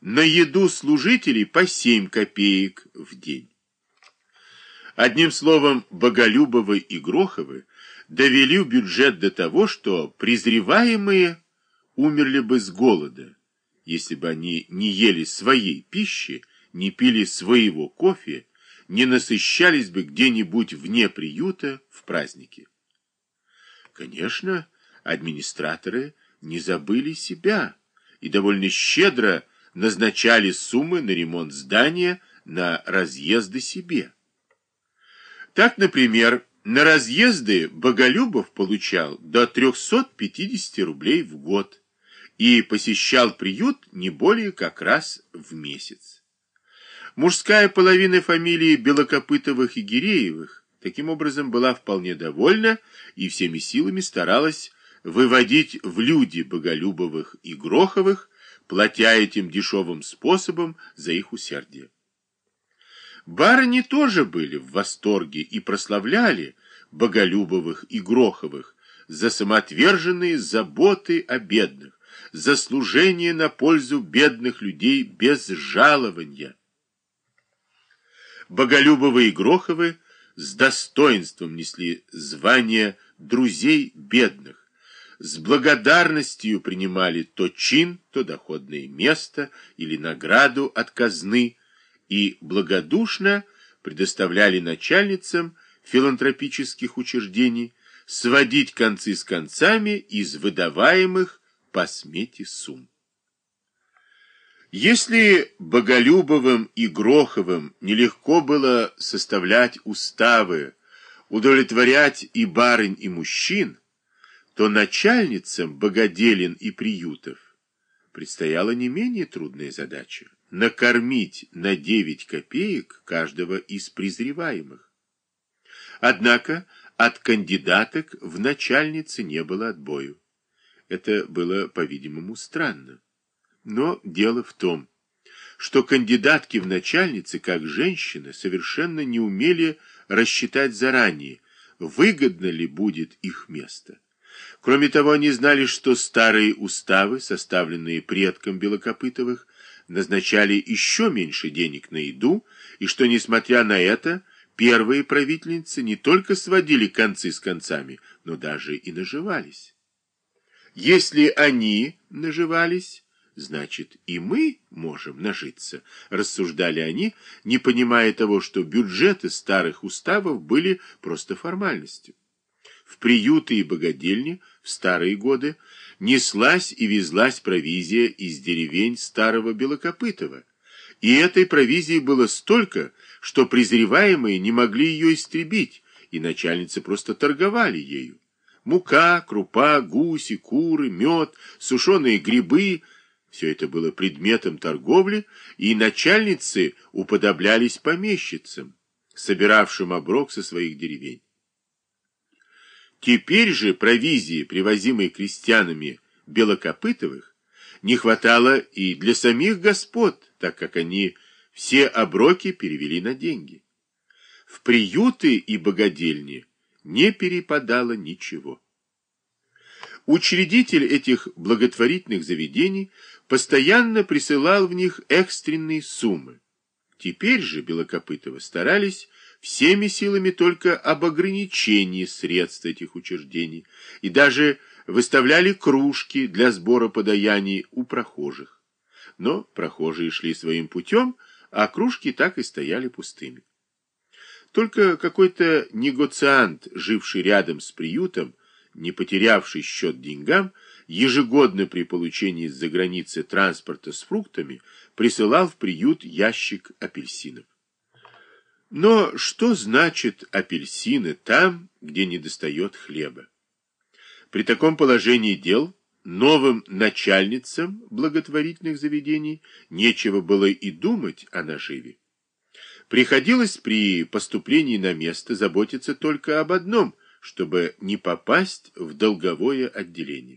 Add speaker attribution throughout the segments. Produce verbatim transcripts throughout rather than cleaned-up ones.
Speaker 1: на еду служителей по семь копеек в день. Одним словом, Боголюбовы и Гроховы довели бюджет до того, что презреваемые умерли бы с голода, если бы они не ели своей пищи, не пили своего кофе, не насыщались бы где-нибудь вне приюта в праздники. Конечно, администраторы не забыли себя и довольно щедро назначали суммы на ремонт здания, на разъезды себе. Так, например, на разъезды Боголюбов получал до трёхсот пятидесяти рублей в год и посещал приют не более как раз в месяц. Мужская половина фамилии Белокопытовых и Гиреевых таким образом была вполне довольна и всеми силами старалась выводить в люди Боголюбовых и Гроховых, платя этим дешевым способом за их усердие. Барыни тоже были в восторге и прославляли Боголюбовых и Гроховых за самоотверженные заботы о бедных, за служение на пользу бедных людей без жалования. Боголюбовы и Гроховы с достоинством несли звание друзей бедных, с благодарностью принимали то чин, то доходное место или награду от казны и благодушно предоставляли начальницам филантропических учреждений сводить концы с концами из выдаваемых по смете сумм. Если Боголюбовым и Гроховым нелегко было составлять уставы, удовлетворять и барынь, и мужчин, то начальницам богоделен и приютов предстояла не менее трудная задача — накормить на девять копеек каждого из презреваемых. Однако от кандидаток в начальницы не было отбою. Это было, по-видимому, странно. Но дело в том, что кандидатки в начальницы, как женщины, совершенно не умели рассчитать заранее, выгодно ли будет их место. Кроме того, они знали, что старые уставы, составленные предком Белокопытовых, назначали еще меньше денег на еду, и что, несмотря на это, первые правительницы не только сводили концы с концами, но даже и наживались. Если они наживались, значит, и мы можем нажиться, рассуждали они, не понимая того, что бюджеты старых уставов были просто формальностью. В приюты и богадельни в старые годы неслась и везлась провизия из деревень старого Белокопытова, и этой провизии было столько, что презреваемые не могли ее истребить, и начальницы просто торговали ею. Мука, крупа, гуси, куры, мед, сушеные грибы — все это было предметом торговли, и начальницы уподоблялись помещицам, собиравшим оброк со своих деревень. Теперь же провизии, привозимой крестьянами Белокопытовых, не хватало и для самих господ, так как они все оброки перевели на деньги. В приюты и богадельни не перепадало ничего. Учредитель этих благотворительных заведений постоянно присылал в них экстренные суммы. Теперь же Белокопытовы старались всеми силами только об ограничении средств этих учреждений и даже выставляли кружки для сбора подаяний у прохожих. Но прохожие шли своим путем, а кружки так и стояли пустыми. Только какой-то негоциант, живший рядом с приютом, не потерявший счет деньгам, ежегодно при получении из-за границы транспорта с фруктами присылал в приют ящик апельсинов. Но что значит апельсины там, где недостает хлеба? При таком положении дел новым начальницам благотворительных заведений нечего было и думать о наживе. Приходилось при поступлении на место заботиться только об одном, чтобы не попасть в долговое отделение.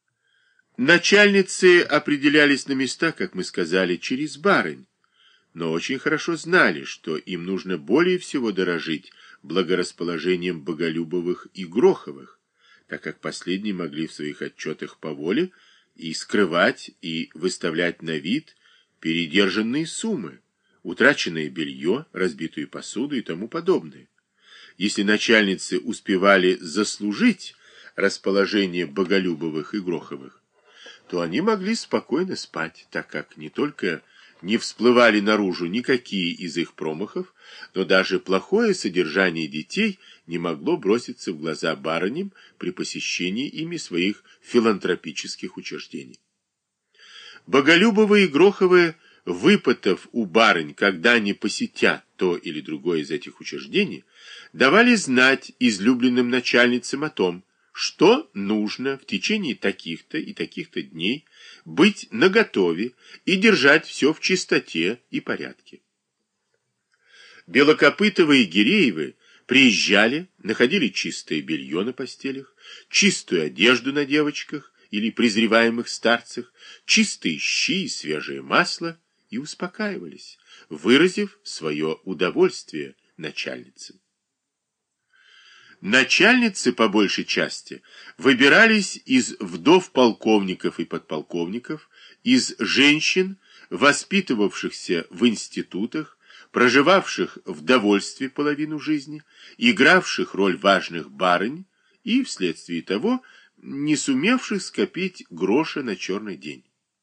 Speaker 1: Начальницы определялись на места, как мы сказали, через барынь, но очень хорошо знали, что им нужно более всего дорожить благорасположением Боголюбовых и Гроховых, так как последние могли в своих отчетах по воле и скрывать, и выставлять на вид передержанные суммы, утраченное белье, разбитую посуду и тому подобное. Если начальницы успевали заслужить расположение Боголюбовых и Гроховых, то они могли спокойно спать, так как не только не всплывали наружу никакие из их промахов, но даже плохое содержание детей не могло броситься в глаза барыням при посещении ими своих филантропических учреждений. Боголюбовы и Гроховы, выпытав у барынь, когда они посетят то или другое из этих учреждений, давали знать излюбленным начальницам о том, что нужно в течение таких-то и таких-то дней быть наготове и держать все в чистоте и порядке. Белокопытовы и Гиреевы приезжали, находили чистое белье на постелях, чистую одежду на девочках или презреваемых старцах, чистые щи и свежее масло и успокаивались, выразив свое удовольствие начальницам. Начальницы, по большей части, выбирались из вдов полковников и подполковников, из женщин, воспитывавшихся в институтах, проживавших в довольстве половину жизни, игравших роль важных барынь и, вследствие того, не сумевших скопить гроша на черный день.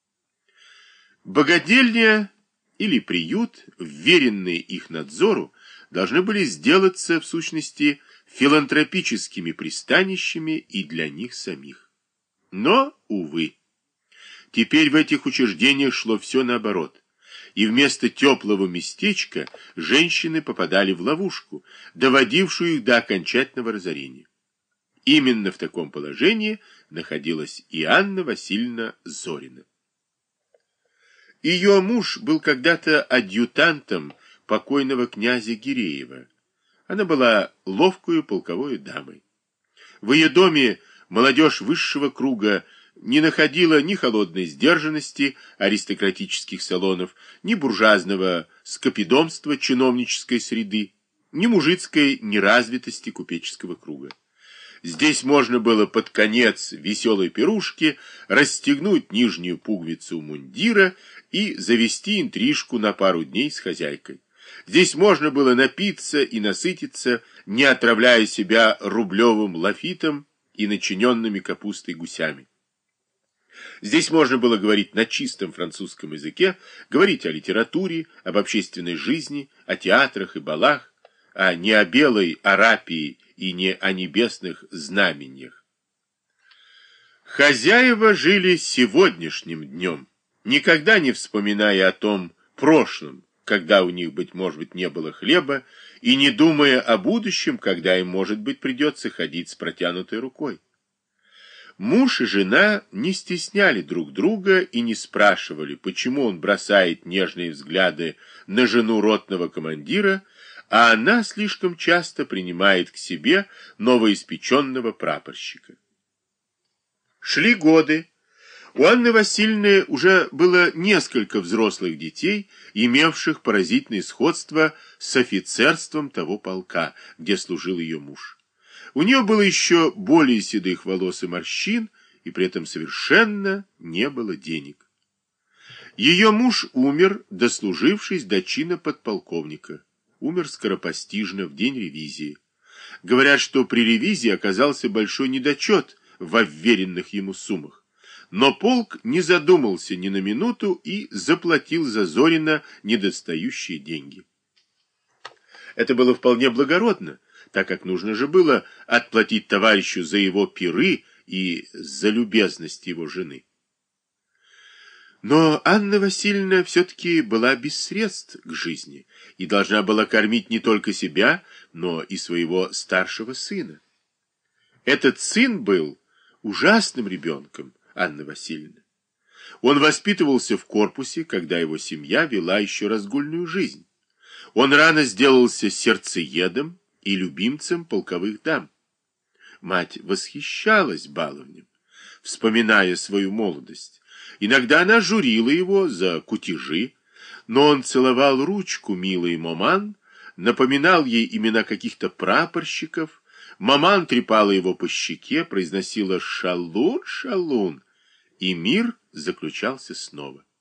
Speaker 1: Богадельня или приют, вверенные их надзору, должны были сделаться, в сущности, филантропическими пристанищами и для них самих. Но, увы, теперь в этих учреждениях шло все наоборот, и вместо теплого местечка женщины попадали в ловушку, доводившую их до окончательного разорения. Именно в таком положении находилась и Анна Васильевна Зорина. Ее муж был когда-то адъютантом покойного князя Гиреева. Она была ловкую полковой дамой. В ее доме молодежь высшего круга не находила ни холодной сдержанности аристократических салонов, ни буржуазного скопидомства чиновнической среды, ни мужицкой неразвитости купеческого круга. Здесь можно было под конец веселой пирушки расстегнуть нижнюю пуговицу мундира и завести интрижку на пару дней с хозяйкой. Здесь можно было напиться и насытиться, не отравляя себя рублевым лафитом и начиненными капустой гусями. Здесь можно было говорить на чистом французском языке, говорить о литературе, об общественной жизни, о театрах и балах, а не о белой арапии и не о небесных знамениях. Хозяева жили сегодняшним днем, никогда не вспоминая о том прошлом, когда у них, быть может, не было хлеба, и не думая о будущем, когда им, может быть, придется ходить с протянутой рукой. Муж и жена не стесняли друг друга и не спрашивали, почему он бросает нежные взгляды на жену ротного командира, а она слишком часто принимает к себе новоиспеченного прапорщика. Шли годы. У Анны Васильевны уже было несколько взрослых детей, имевших поразительное сходство с офицерством того полка, где служил ее муж. У нее было еще более седых волос и морщин, и при этом совершенно не было денег. Ее муж умер, дослужившись до чина подполковника. Умер скоропостижно, в день ревизии. Говорят, что при ревизии оказался большой недочет во вверенных ему суммах. Но полк не задумался ни на минуту и заплатил за Зорина недостающие деньги. Это было вполне благородно, так как нужно же было отплатить товарищу за его пиры и за любезность его жены. Но Анна Васильевна все-таки была без средств к жизни и должна была кормить не только себя, но и своего старшего сына. Этот сын был ужасным ребенком Анны Васильевны. Он воспитывался в корпусе, когда его семья вела еще разгульную жизнь. Он рано сделался сердцеедом и любимцем полковых дам. Мать восхищалась баловнем, вспоминая свою молодость. Иногда она журила его за кутежи, но он целовал ручку милой маман, напоминал ей имена каких-то прапорщиков. Маман трепала его по щеке, произносила «шалун, шалун», и мир заключался снова.